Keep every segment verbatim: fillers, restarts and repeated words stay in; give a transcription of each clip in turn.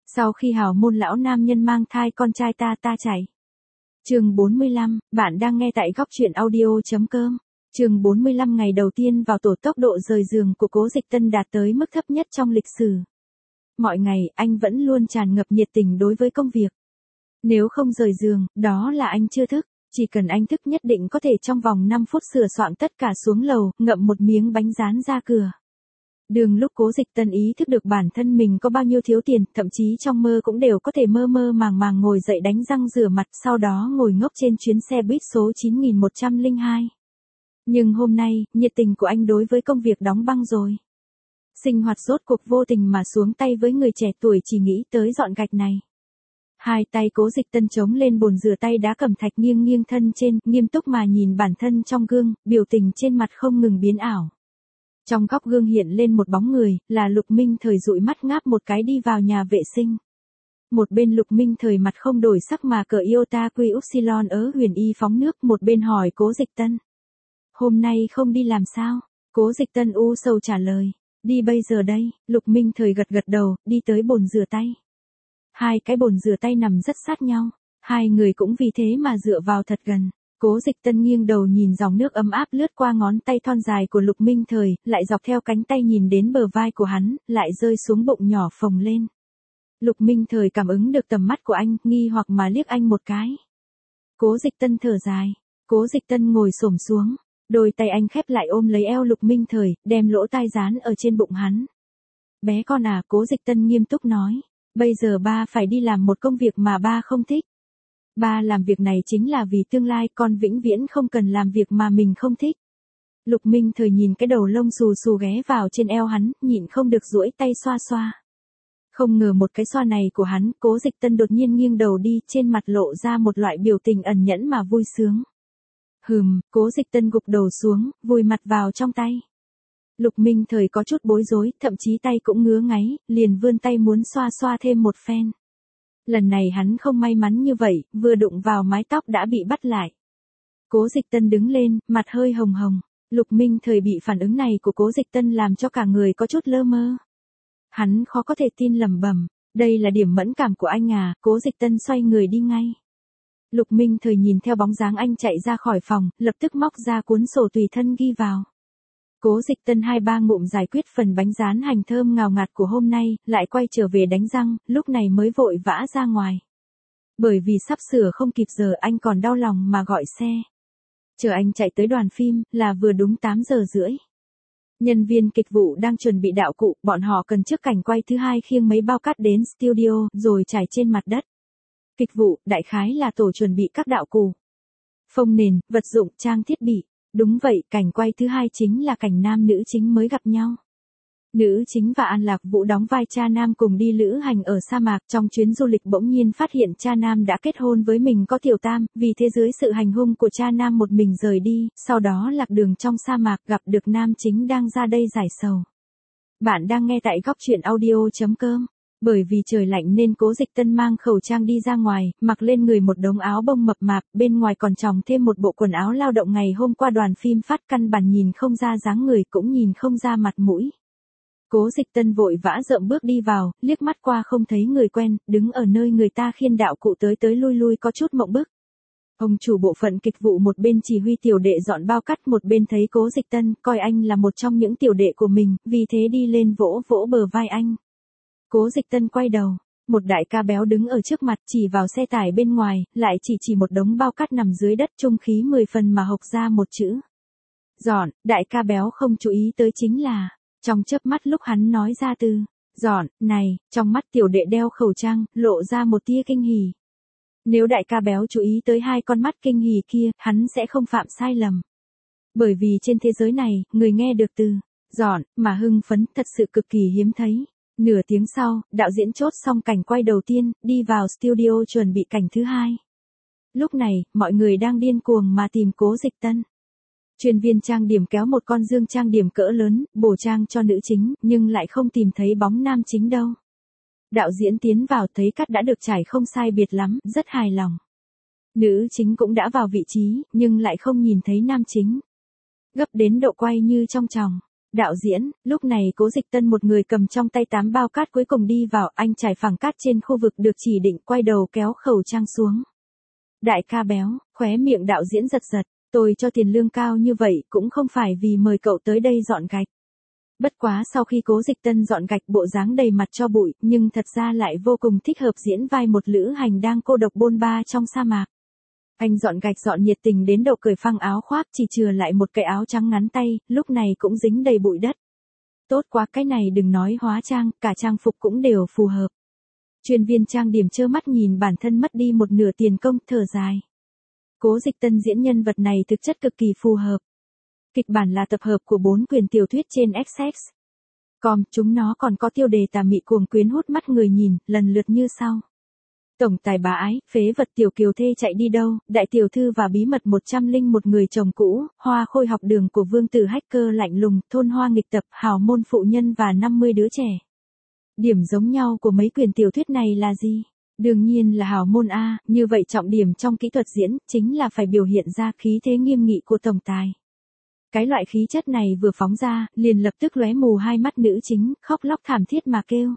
Sau khi hào môn lão nam nhân mang thai con trai ta ta chạy. Chương bốn mươi lăm, bạn đang nghe tại góc truyện audio.com. Chương bốn mươi lăm ngày đầu tiên vào tổ, tốc độ rời giường của Cố Dịch Tân đạt tới mức thấp nhất trong lịch sử. Mọi ngày, anh vẫn luôn tràn ngập nhiệt tình đối với công việc. Nếu không rời giường, đó là anh chưa thức. Chỉ cần anh thức nhất định có thể trong vòng năm phút sửa soạn tất cả xuống lầu, ngậm một miếng bánh rán ra cửa. Đường lúc Cố Dịch Tân ý thức được bản thân mình có bao nhiêu thiếu tiền, thậm chí trong mơ cũng đều có thể mơ mơ màng màng ngồi dậy đánh răng rửa mặt, sau đó ngồi ngốc trên chuyến xe buýt số chín nghìn một trăm lẻ hai. Nhưng hôm nay, nhiệt tình của anh đối với công việc đóng băng rồi. Sinh hoạt rốt cuộc vô tình mà xuống tay với người trẻ tuổi chỉ nghĩ tới dọn gạch này. Hai tay Cố Dịch Tân chống lên bồn rửa tay đá cẩm thạch, nghiêng nghiêng thân trên, nghiêm túc mà nhìn bản thân trong gương, biểu tình trên mặt không ngừng biến ảo. Trong góc gương hiện lên một bóng người, là Lục Minh Thời dụi mắt ngáp một cái đi vào nhà vệ sinh. Một bên Lục Minh Thời mặt không đổi sắc mà cởi iota quy upsilon ớ huyền y phóng nước, một bên hỏi Cố Dịch Tân. Hôm nay không đi làm sao? Cố Dịch Tân u sầu trả lời. Đi bây giờ đây. Lục Minh Thời gật gật đầu, đi tới bồn rửa tay. Hai cái bồn rửa tay nằm rất sát nhau. Hai người cũng vì thế mà dựa vào thật gần. Cố Dịch Tân nghiêng đầu nhìn dòng nước ấm áp lướt qua ngón tay thon dài của Lục Minh Thời, lại dọc theo cánh tay nhìn đến bờ vai của hắn, lại rơi xuống bụng nhỏ phồng lên. Lục Minh Thời cảm ứng được tầm mắt của anh, nghi hoặc mà liếc anh một cái. Cố Dịch Tân thở dài. Cố Dịch Tân ngồi xổm xuống. Đôi tay anh khép lại ôm lấy eo Lục Minh Thời, đem lỗ tai dán ở trên bụng hắn. Bé con à, Cố Dịch Tân nghiêm túc nói. Bây giờ ba phải đi làm một công việc mà ba không thích. Ba làm việc này chính là vì tương lai, con vĩnh viễn không cần làm việc mà mình không thích. Lục Minh Thời nhìn cái đầu lông xù xù ghé vào trên eo hắn, nhịn không được duỗi tay xoa xoa. Không ngờ một cái xoa này của hắn, Cố Dịch Tân đột nhiên nghiêng đầu đi, trên mặt lộ ra một loại biểu tình ẩn nhẫn mà vui sướng. Hừm, Cố Dịch Tân gục đầu xuống, vùi mặt vào trong tay. Lục Minh Thời có chút bối rối, thậm chí tay cũng ngứa ngáy, liền vươn tay muốn xoa xoa thêm một phen. Lần này hắn không may mắn như vậy, vừa đụng vào mái tóc đã bị bắt lại. Cố Dịch Tân đứng lên, mặt hơi hồng hồng. Lục Minh Thời bị phản ứng này của Cố Dịch Tân làm cho cả người có chút lơ mơ. Hắn khó có thể tin lẩm bẩm, đây là điểm mẫn cảm của anh à. Cố Dịch Tân xoay người đi ngay. Lục Minh Thời nhìn theo bóng dáng anh chạy ra khỏi phòng, lập tức móc ra cuốn sổ tùy thân ghi vào. Cố Dịch Tân hai ba ngụm giải quyết phần bánh rán hành thơm ngào ngạt của hôm nay, lại quay trở về đánh răng, lúc này mới vội vã ra ngoài. Bởi vì sắp sửa không kịp giờ, anh còn đau lòng mà gọi xe. Chờ anh chạy tới đoàn phim, là vừa đúng tám giờ rưỡi. Nhân viên kịch vụ đang chuẩn bị đạo cụ, bọn họ cần trước cảnh quay thứ hai khiêng mấy bao cát đến studio, rồi trải trên mặt đất. Kịch vụ, đại khái là tổ chuẩn bị các đạo cụ. Phông nền, vật dụng, trang thiết bị. Đúng vậy, cảnh quay thứ hai chính là cảnh nam nữ chính mới gặp nhau. Nữ chính và An Lạc Vũ đóng vai cha nam cùng đi lữ hành ở sa mạc, trong chuyến du lịch bỗng nhiên phát hiện cha nam đã kết hôn với mình có tiểu tam, vì thế dưới sự hành hung của cha nam một mình rời đi, sau đó lạc đường trong sa mạc gặp được nam chính đang ra đây giải sầu. Bạn đang nghe tại góc truyện audio.com. Bởi vì trời lạnh nên Cố Dịch Tân mang khẩu trang đi ra ngoài, mặc lên người một đống áo bông mập mạp, bên ngoài còn chòng thêm một bộ quần áo lao động ngày hôm qua đoàn phim phát, căn bản nhìn không ra dáng người cũng nhìn không ra mặt mũi. Cố Dịch Tân vội vã dậm bước đi vào, liếc mắt qua không thấy người quen, đứng ở nơi người ta khiêng đạo cụ tới tới lui lui có chút mộng bức. Ông chủ bộ phận kịch vụ một bên chỉ huy tiểu đệ dọn bao cát, một bên thấy Cố Dịch Tân, coi anh là một trong những tiểu đệ của mình, vì thế đi lên vỗ vỗ bờ vai anh. Cố Dịch Tân quay đầu, một đại ca béo đứng ở trước mặt chỉ vào xe tải bên ngoài, lại chỉ chỉ một đống bao cát nằm dưới đất, trung khí mười phần mà hộc ra một chữ. Dọn, đại ca béo không chú ý tới chính là, trong chớp mắt lúc hắn nói ra từ, dọn, này, trong mắt tiểu đệ đeo khẩu trang, lộ ra một tia kinh hỉ. Nếu đại ca béo chú ý tới hai con mắt kinh hỉ kia, hắn sẽ không phạm sai lầm. Bởi vì trên thế giới này, người nghe được từ, dọn, mà hưng phấn thật sự cực kỳ hiếm thấy. Nửa tiếng sau, đạo diễn chốt xong cảnh quay đầu tiên, đi vào studio chuẩn bị cảnh thứ hai. Lúc này, mọi người đang điên cuồng mà tìm Cố Dịch Tân. Chuyên viên trang điểm kéo một con dương trang điểm cỡ lớn, bổ trang cho nữ chính, nhưng lại không tìm thấy bóng nam chính đâu. Đạo diễn tiến vào thấy cắt đã được trải không sai biệt lắm, rất hài lòng. Nữ chính cũng đã vào vị trí, nhưng lại không nhìn thấy nam chính. Gấp đến độ quay như trong chòng. Đạo diễn, lúc này Cố Dịch Tân một người cầm trong tay tám bao cát cuối cùng đi vào, anh trải phẳng cát trên khu vực được chỉ định, quay đầu kéo khẩu trang xuống. Đại ca béo, khóe miệng đạo diễn giật giật, tôi cho tiền lương cao như vậy cũng không phải vì mời cậu tới đây dọn gạch. Bất quá sau khi Cố Dịch Tân dọn gạch bộ dáng đầy mặt cho bụi, nhưng thật ra lại vô cùng thích hợp diễn vai một lữ hành đang cô độc bôn ba trong sa mạc. Anh dọn gạch dọn nhiệt tình đến độ cởi phăng áo khoác, chỉ chừa lại một cái áo trắng ngắn tay, lúc này cũng dính đầy bụi đất. Tốt quá, cái này đừng nói hóa trang, cả trang phục cũng đều phù hợp. Chuyên viên trang điểm trơ mắt nhìn bản thân mất đi một nửa tiền công, thở dài. Cố Dịch Tân diễn nhân vật này thực chất cực kỳ phù hợp. Kịch bản là tập hợp của bốn quyển tiểu thuyết trên X X. Com, chúng nó còn có tiêu đề tà mị cuồng quyến hút mắt người nhìn, lần lượt như sau. Tổng tài bá ái, phế vật tiểu kiều thê chạy đi đâu, đại tiểu thư và bí mật một trăm linh một người chồng cũ, hoa khôi học đường của vương tử hacker lạnh lùng, thôn hoa nghịch tập, hào môn phụ nhân và năm mươi đứa trẻ. Điểm giống nhau của mấy quyển tiểu thuyết này là gì? Đương nhiên là hào môn A, như vậy trọng điểm trong kỹ thuật diễn, chính là phải biểu hiện ra khí thế nghiêm nghị của tổng tài. Cái loại khí chất này vừa phóng ra, liền lập tức lóe mù hai mắt nữ chính, khóc lóc thảm thiết mà kêu.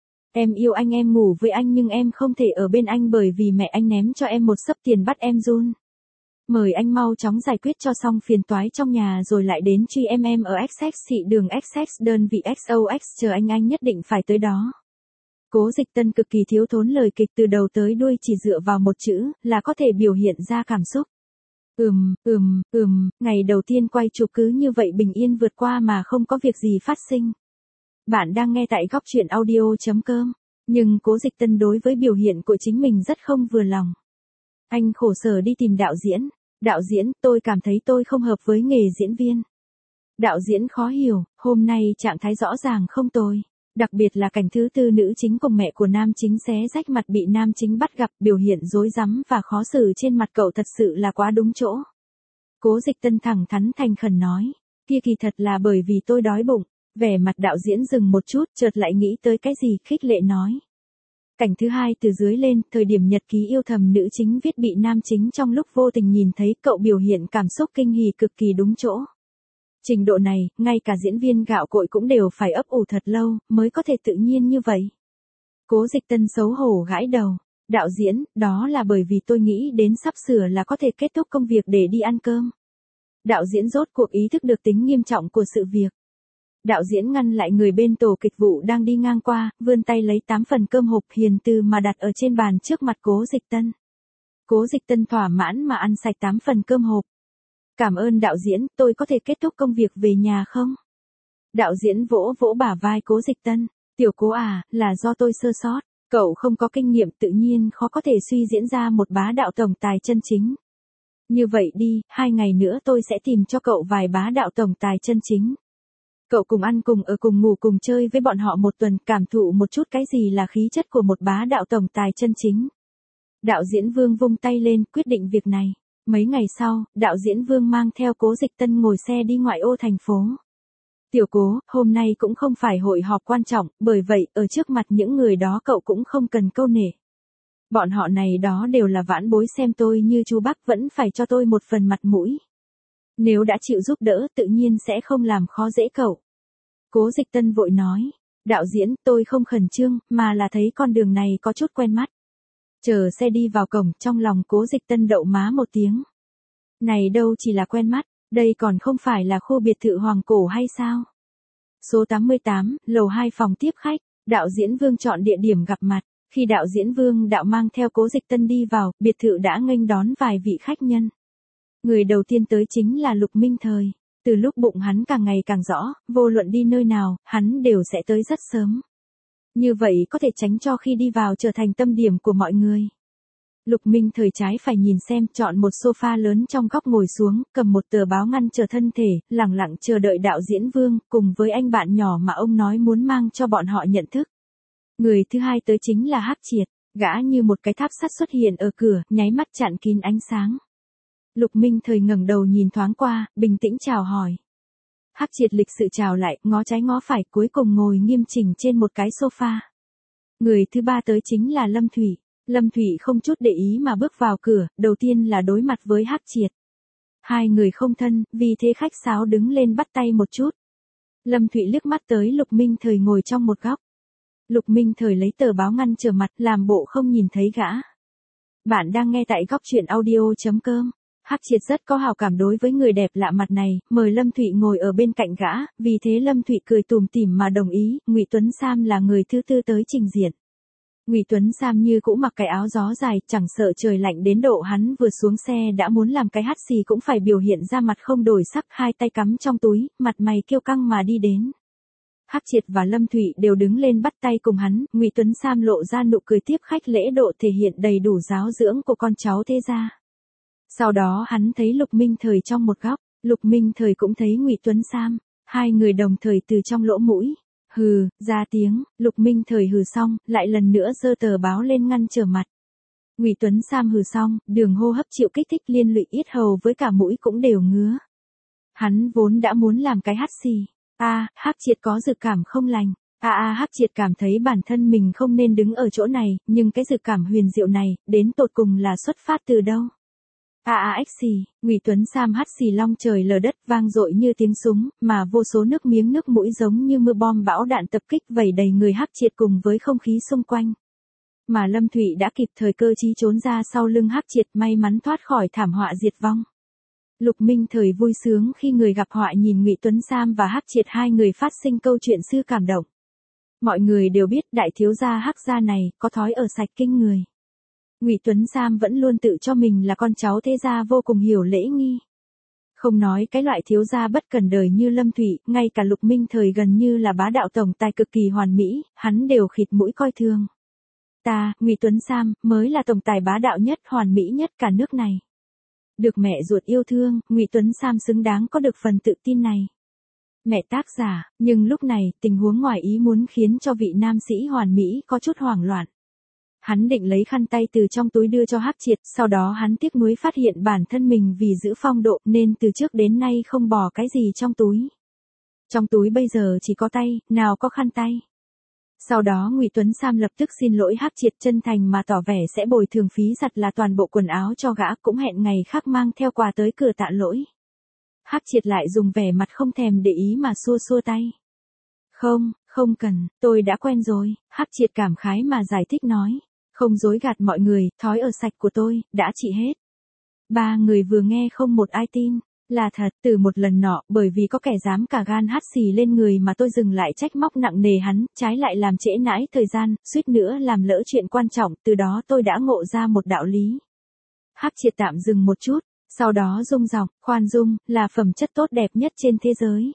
Em yêu anh, em ngủ với anh nhưng em không thể ở bên anh bởi vì mẹ anh ném cho em một xấp tiền bắt em run. Mời anh mau chóng giải quyết cho xong phiền toái trong nhà rồi lại đến truy em em ở X X thị đường X X đơn vị ích âu ích chờ anh anh nhất định phải tới đó. Cố Dịch Tân cực kỳ thiếu thốn lời kịch từ đầu tới đuôi chỉ dựa vào một chữ là có thể biểu hiện ra cảm xúc. Ừm, ừm, ừm, ngày đầu tiên quay chụp cứ như vậy bình yên vượt qua mà không có việc gì phát sinh. Bạn đang nghe tại góc truyện audio chấm com, nhưng Cố Dịch Tân đối với biểu hiện của chính mình rất không vừa lòng. Anh khổ sở đi tìm đạo diễn, đạo diễn, tôi cảm thấy tôi không hợp với nghề diễn viên. Đạo diễn khó hiểu, hôm nay trạng thái rõ ràng không tồi. Đặc biệt là cảnh thứ tư nữ chính cùng mẹ của nam chính xé rách mặt bị nam chính bắt gặp, biểu hiện rối rắm và khó xử trên mặt cậu thật sự là quá đúng chỗ. Cố Dịch Tân thẳng thắn thành khẩn nói, kia kỳ thật là bởi vì tôi đói bụng. Vẻ mặt đạo diễn dừng một chút, chợt lại nghĩ tới cái gì, khích lệ nói. Cảnh thứ hai từ dưới lên, thời điểm nhật ký yêu thầm nữ chính viết bị nam chính trong lúc vô tình nhìn thấy, cậu biểu hiện cảm xúc kinh hỉ cực kỳ đúng chỗ. Trình độ này, ngay cả diễn viên gạo cội cũng đều phải ấp ủ thật lâu, mới có thể tự nhiên như vậy. Cố Dịch Tân xấu hổ gãi đầu. Đạo diễn, đó là bởi vì tôi nghĩ đến sắp sửa là có thể kết thúc công việc để đi ăn cơm. Đạo diễn rốt cuộc ý thức được tính nghiêm trọng của sự việc. Đạo diễn ngăn lại người bên tổ kịch vụ đang đi ngang qua, vươn tay lấy tám phần cơm hộp hiền từ mà đặt ở trên bàn trước mặt Cố Dịch Tân. Cố Dịch Tân thỏa mãn mà ăn sạch tám phần cơm hộp. Cảm ơn đạo diễn, tôi có thể kết thúc công việc về nhà không? Đạo diễn vỗ vỗ bả vai Cố Dịch Tân. Tiểu Cố à, là do tôi sơ sót. Cậu không có kinh nghiệm tự nhiên khó có thể suy diễn ra một bá đạo tổng tài chân chính. Như vậy đi, hai ngày nữa tôi sẽ tìm cho cậu vài bá đạo tổng tài chân chính. Cậu cùng ăn cùng ở cùng ngủ cùng chơi với bọn họ một tuần, cảm thụ một chút cái gì là khí chất của một bá đạo tổng tài chân chính. Đạo diễn Vương vung tay lên, quyết định việc này. Mấy ngày sau, đạo diễn Vương mang theo Cố Dịch Tân ngồi xe đi ngoại ô thành phố. Tiểu Cố, hôm nay cũng không phải hội họp quan trọng, bởi vậy, ở trước mặt những người đó cậu cũng không cần câu nể. Bọn họ này đó đều là vãn bối, xem tôi như chú Bắc vẫn phải cho tôi một phần mặt mũi. Nếu đã chịu giúp đỡ tự nhiên sẽ không làm khó dễ cậu. Cố Dịch Tân vội nói, đạo diễn, tôi không khẩn trương, mà là thấy con đường này có chút quen mắt. Chờ xe đi vào cổng, trong lòng Cố Dịch Tân đậu má một tiếng. Này đâu chỉ là quen mắt, đây còn không phải là khu biệt thự Hoàng Cổ hay sao? Số tám mươi tám, lầu hai phòng tiếp khách, đạo diễn Vương chọn địa điểm gặp mặt. Khi đạo diễn Vương đạo mang theo Cố Dịch Tân đi vào, biệt thự đã nghênh đón vài vị khách nhân. Người đầu tiên tới chính là Lục Minh Thời. Từ lúc bụng hắn càng ngày càng rõ, vô luận đi nơi nào, hắn đều sẽ tới rất sớm. Như vậy có thể tránh cho khi đi vào trở thành tâm điểm của mọi người. Lục Minh Thời trái phải nhìn xem, chọn một sofa lớn trong góc ngồi xuống, cầm một tờ báo ngăn trở thân thể, lặng lặng chờ đợi đạo diễn Vương, cùng với anh bạn nhỏ mà ông nói muốn mang cho bọn họ nhận thức. Người thứ hai tới chính là Hắc Triệt, gã như một cái tháp sắt xuất hiện ở cửa, nháy mắt chặn kín ánh sáng. Lục Minh Thời ngẩng đầu nhìn thoáng qua, bình tĩnh chào hỏi. Hắc Triệt lịch sự chào lại, ngó trái ngó phải, cuối cùng ngồi nghiêm chỉnh trên một cái sofa. Người thứ ba tới chính là Lâm Thủy. Lâm Thủy không chút để ý mà bước vào cửa, đầu tiên là đối mặt với Hắc Triệt. Hai người không thân, vì thế khách sáo đứng lên bắt tay một chút. Lâm Thụy liếc mắt tới Lục Minh Thời ngồi trong một góc. Lục Minh Thời lấy tờ báo ngăn trở mặt, làm bộ không nhìn thấy gã. Bạn đang nghe tại góc truyện audio.com. Hắc Triệt rất có hào cảm đối với người đẹp lạ mặt này, mời Lâm Thụy ngồi ở bên cạnh gã, vì thế Lâm Thụy cười tủm tỉm mà đồng ý. Ngụy Tuấn Sam là người thứ tư tới trình diện. Ngụy Tuấn Sam như cũ mặc cái áo gió dài, chẳng sợ trời lạnh đến độ hắn vừa xuống xe đã muốn làm cái hắt xì cũng phải biểu hiện ra mặt không đổi sắc, hai tay cắm trong túi, mặt mày kiêu căng mà đi đến. Hắc Triệt và Lâm Thụy đều đứng lên bắt tay cùng hắn, Ngụy Tuấn Sam lộ ra nụ cười tiếp khách lễ độ thể hiện đầy đủ giáo dưỡng của con cháu thế gia. Sau đó hắn thấy Lục Minh Thời trong một góc, Lục Minh Thời cũng thấy Ngụy Tuấn Sam, hai người đồng thời từ trong lỗ mũi, hừ, ra tiếng. Lục Minh Thời hừ xong, lại lần nữa giơ tờ báo lên ngăn trở mặt. Ngụy Tuấn Sam hừ xong, đường hô hấp chịu kích thích liên lụy yết hầu với cả mũi cũng đều ngứa. Hắn vốn đã muốn làm cái hắt xì. A, à, Hắc Triệt có dự cảm không lành. A a à, Hắc Triệt cảm thấy bản thân mình không nên đứng ở chỗ này, nhưng cái dự cảm huyền diệu này, đến tột cùng là xuất phát từ đâu? A a ếch xì, Ngụy Tuấn Sam hắt xì long trời lở đất vang dội như tiếng súng, mà vô số nước miếng nước mũi giống như mưa bom bão đạn tập kích vẩy đầy người Hắc Triệt cùng với không khí xung quanh. Mà Lâm Thụy đã kịp thời cơ trí trốn ra sau lưng Hắc Triệt, may mắn thoát khỏi thảm họa diệt vong. Lục Minh Thời vui sướng khi người gặp họa nhìn Ngụy Tuấn Sam và Hắc Triệt hai người phát sinh câu chuyện xưa cảm động. Mọi người đều biết đại thiếu gia Hắc gia này có thói ở sạch kinh người. Ngụy Tuấn Sam vẫn luôn tự cho mình là con cháu thế gia vô cùng hiểu lễ nghi. Không nói cái loại thiếu gia bất cần đời như Lâm Thụy, ngay cả Lục Minh Thời gần như là bá đạo tổng tài cực kỳ hoàn mỹ, hắn đều khịt mũi coi thường. Ta, Ngụy Tuấn Sam, mới là tổng tài bá đạo nhất, hoàn mỹ nhất cả nước này. Được mẹ ruột yêu thương, Ngụy Tuấn Sam xứng đáng có được phần tự tin này. Mẹ tác giả, nhưng lúc này, tình huống ngoài ý muốn khiến cho vị nam sĩ hoàn mỹ có chút hoảng loạn. Hắn định lấy khăn tay từ trong túi đưa cho Hắc Triệt, sau đó hắn tiếc nuối phát hiện bản thân mình vì giữ phong độ nên từ trước đến nay không bỏ cái gì trong túi. Trong túi bây giờ chỉ có tay, nào có khăn tay. Sau đó Ngụy Tuấn Sam lập tức xin lỗi Hắc Triệt, chân thành mà tỏ vẻ sẽ bồi thường phí giặt là toàn bộ quần áo cho gã, cũng hẹn ngày khác mang theo quà tới cửa tạ lỗi. Hắc Triệt lại dùng vẻ mặt không thèm để ý mà xua xua tay. Không, không cần, tôi đã quen rồi, Hắc Triệt cảm khái mà giải thích nói. Không dối gạt mọi người, thói ở sạch của tôi, đã trị hết. Ba người vừa nghe không một ai tin. Là thật, từ một lần nọ, bởi vì có kẻ dám cả gan hắt xì lên người mà tôi dừng lại trách móc nặng nề hắn, trái lại làm trễ nãi thời gian, suýt nữa làm lỡ chuyện quan trọng, từ đó tôi đã ngộ ra một đạo lý. Hắc Triệt tạm dừng một chút, sau đó rung giọng, khoan dung, là phẩm chất tốt đẹp nhất trên thế giới.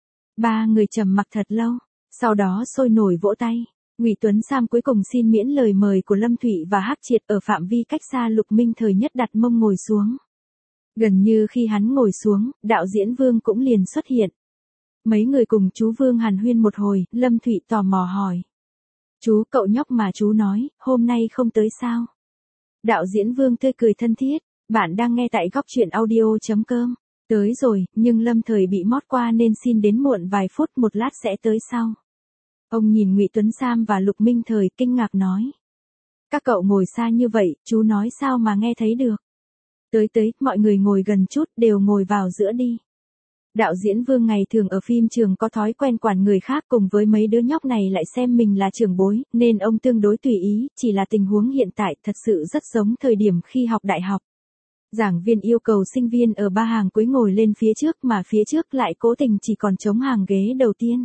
Ba người trầm mặc thật lâu, sau đó sôi nổi vỗ tay. Ngụy Tuấn Sam cuối cùng xin miễn lời mời của Lâm Thụy và Hắc Triệt, ở phạm vi cách xa Lục Minh Thời nhất đặt mông ngồi xuống. Gần như khi hắn ngồi xuống, đạo diễn Vương cũng liền xuất hiện. Mấy người cùng chú Vương hàn huyên một hồi, Lâm Thụy tò mò hỏi. Chú, cậu nhóc mà chú nói, hôm nay không tới sao? Đạo diễn Vương tươi cười thân thiết, bạn đang nghe tại góc truyện audio.com. Tới rồi, nhưng Lâm Thời bị mót qua nên xin đến muộn vài phút, một lát sẽ tới sau. Ông nhìn Ngụy Tuấn Sam và Lục Minh Thời kinh ngạc nói. Các cậu ngồi xa như vậy, chú nói sao mà nghe thấy được? Tới tới, mọi người ngồi gần chút, đều ngồi vào giữa đi. Đạo diễn Vương ngày thường ở phim trường có thói quen quản người khác, cùng với mấy đứa nhóc này lại xem mình là trưởng bối, nên ông tương đối tùy ý, chỉ là tình huống hiện tại thật sự rất giống thời điểm khi học đại học. Giảng viên yêu cầu sinh viên ở ba hàng cuối ngồi lên phía trước, mà phía trước lại cố tình chỉ còn trống hàng ghế đầu tiên.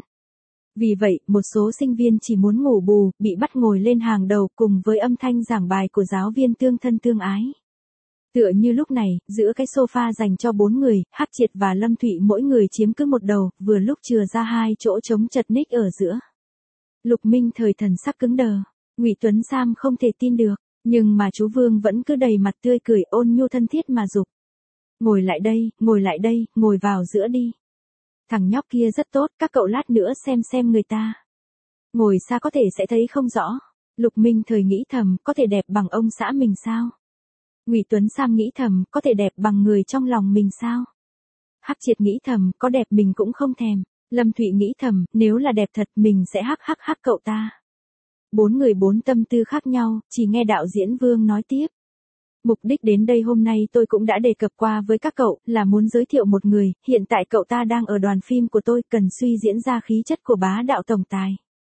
Vì vậy, một số sinh viên chỉ muốn ngủ bù, bị bắt ngồi lên hàng đầu cùng với âm thanh giảng bài của giáo viên tương thân tương ái. Tựa như lúc này, giữa cái sofa dành cho bốn người, Hắc Triệt và Lâm Thụy mỗi người chiếm cứ một đầu, vừa lúc chừa ra hai chỗ trống chật ních ở giữa. Lục Minh Thời thần sắc cứng đờ, Ngụy Tuấn Sam không thể tin được, nhưng mà chú Vương vẫn cứ đầy mặt tươi cười ôn nhu thân thiết mà giục. Ngồi lại đây, ngồi lại đây, ngồi vào giữa đi. Thằng nhóc kia rất tốt, các cậu lát nữa xem xem người ta. Ngồi xa có thể sẽ thấy không rõ. Lục Minh Thời nghĩ thầm, có thể đẹp bằng ông xã mình sao? Ngụy Tuấn Sam nghĩ thầm, có thể đẹp bằng người trong lòng mình sao? Hắc Triệt nghĩ thầm, có đẹp mình cũng không thèm. Lâm Thụy nghĩ thầm, nếu là đẹp thật mình sẽ hắc hắc hắc cậu ta. Bốn người bốn tâm tư khác nhau, chỉ nghe đạo diễn Vương nói tiếp. Mục đích đến đây hôm nay tôi cũng đã đề cập qua với các cậu, là muốn giới thiệu một người, hiện tại cậu ta đang ở đoàn phim của tôi, cần suy diễn ra khí chất của bá đạo tổng tài.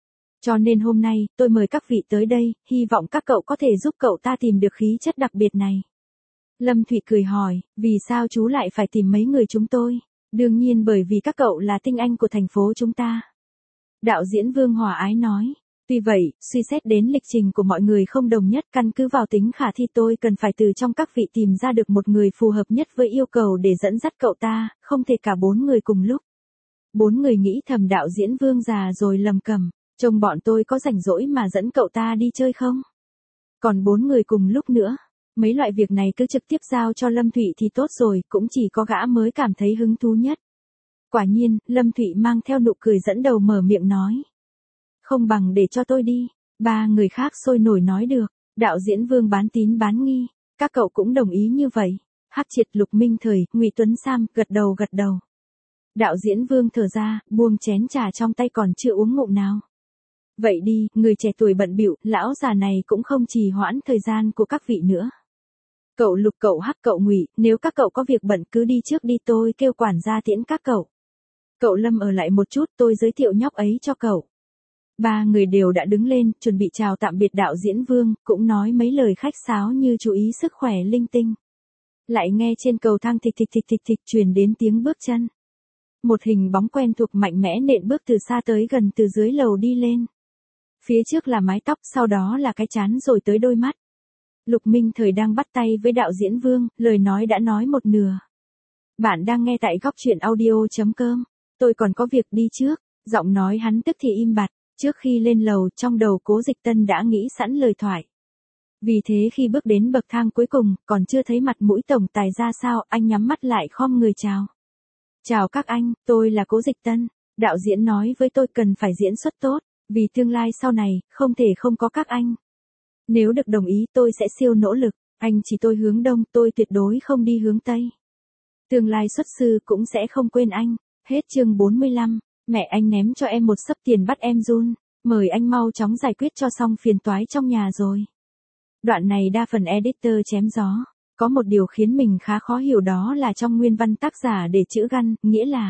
Cho nên hôm nay, tôi mời các vị tới đây, hy vọng các cậu có thể giúp cậu ta tìm được khí chất đặc biệt này. Lâm Thụy cười hỏi, vì sao chú lại phải tìm mấy người chúng tôi? Đương nhiên bởi vì các cậu là tinh anh của thành phố chúng ta. Đạo diễn Vương Hòa Ái nói. Tuy vậy, suy xét đến lịch trình của mọi người không đồng nhất, căn cứ vào tính khả thi tôi cần phải từ trong các vị tìm ra được một người phù hợp nhất với yêu cầu để dẫn dắt cậu ta, không thể cả bốn người cùng lúc. Bốn người nghĩ thầm đạo diễn Vương già rồi lầm cầm, trông bọn tôi có rảnh rỗi mà dẫn cậu ta đi chơi không? Còn bốn người cùng lúc nữa, mấy loại việc này cứ trực tiếp giao cho Lâm Thụy thì tốt rồi, cũng chỉ có gã mới cảm thấy hứng thú nhất. Quả nhiên, Lâm Thụy mang theo nụ cười dẫn đầu mở miệng nói. Không bằng để cho tôi đi. Ba người khác sôi nổi nói được. Đạo diễn Vương bán tín bán nghi. Các cậu cũng đồng ý như vậy. Hắc Triệt, Lục Minh Thời, Ngụy Tuấn Sam gật đầu gật đầu. Đạo diễn Vương thở ra, buông chén trà trong tay còn chưa uống ngụm nào. Vậy đi, người trẻ tuổi bận bịu, lão già này cũng không trì hoãn thời gian của các vị nữa. Cậu Lục, cậu Hắc, cậu Ngụy, nếu các cậu có việc bận cứ đi trước đi, tôi kêu quản gia tiễn các cậu. Cậu Lâm ở lại một chút, tôi giới thiệu nhóc ấy cho cậu. Ba người đều đã đứng lên, chuẩn bị chào tạm biệt đạo diễn Vương, cũng nói mấy lời khách sáo như chú ý sức khỏe linh tinh. Lại nghe trên cầu thang thịch thịch thịch thịch thịch truyền đến tiếng bước chân. Một hình bóng quen thuộc mạnh mẽ nện bước từ xa tới gần từ dưới lầu đi lên. Phía trước là mái tóc, sau đó là cái trán rồi tới đôi mắt. Lục Minh Thời đang bắt tay với đạo diễn Vương, lời nói đã nói một nửa. Bạn đang nghe tại góc truyện audio chấm com. Tôi còn có việc đi trước. Giọng nói hắn tức thì im bặt. Trước khi lên lầu, trong đầu Cố Dịch Tân đã nghĩ sẵn lời thoại. Vì thế khi bước đến bậc thang cuối cùng, còn chưa thấy mặt mũi tổng tài ra sao, anh nhắm mắt lại khom người chào. Chào các anh, tôi là Cố Dịch Tân. Đạo diễn nói với tôi cần phải diễn xuất tốt, vì tương lai sau này, không thể không có các anh. Nếu được đồng ý tôi sẽ siêu nỗ lực, anh chỉ tôi hướng đông, tôi tuyệt đối không đi hướng tây. Tương lai xuất sư cũng sẽ không quên anh. Hết chương bốn mươi lăm. Mẹ anh ném cho em một xấp tiền bắt em run, mời anh mau chóng giải quyết cho xong phiền toái trong nhà rồi. Đoạn này đa phần editor chém gió, có một điều khiến mình khá khó hiểu, đó là trong nguyên văn tác giả để chữ găn, nghĩa là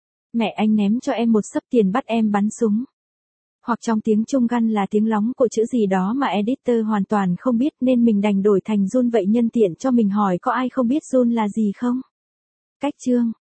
mẹ anh ném cho em một xấp tiền bắt em bắn súng. Hoặc trong tiếng Trung găn là tiếng lóng của chữ gì đó mà editor hoàn toàn không biết nên mình đành đổi thành run, vậy nhân tiện cho mình hỏi có ai không biết run là gì không? Cách chương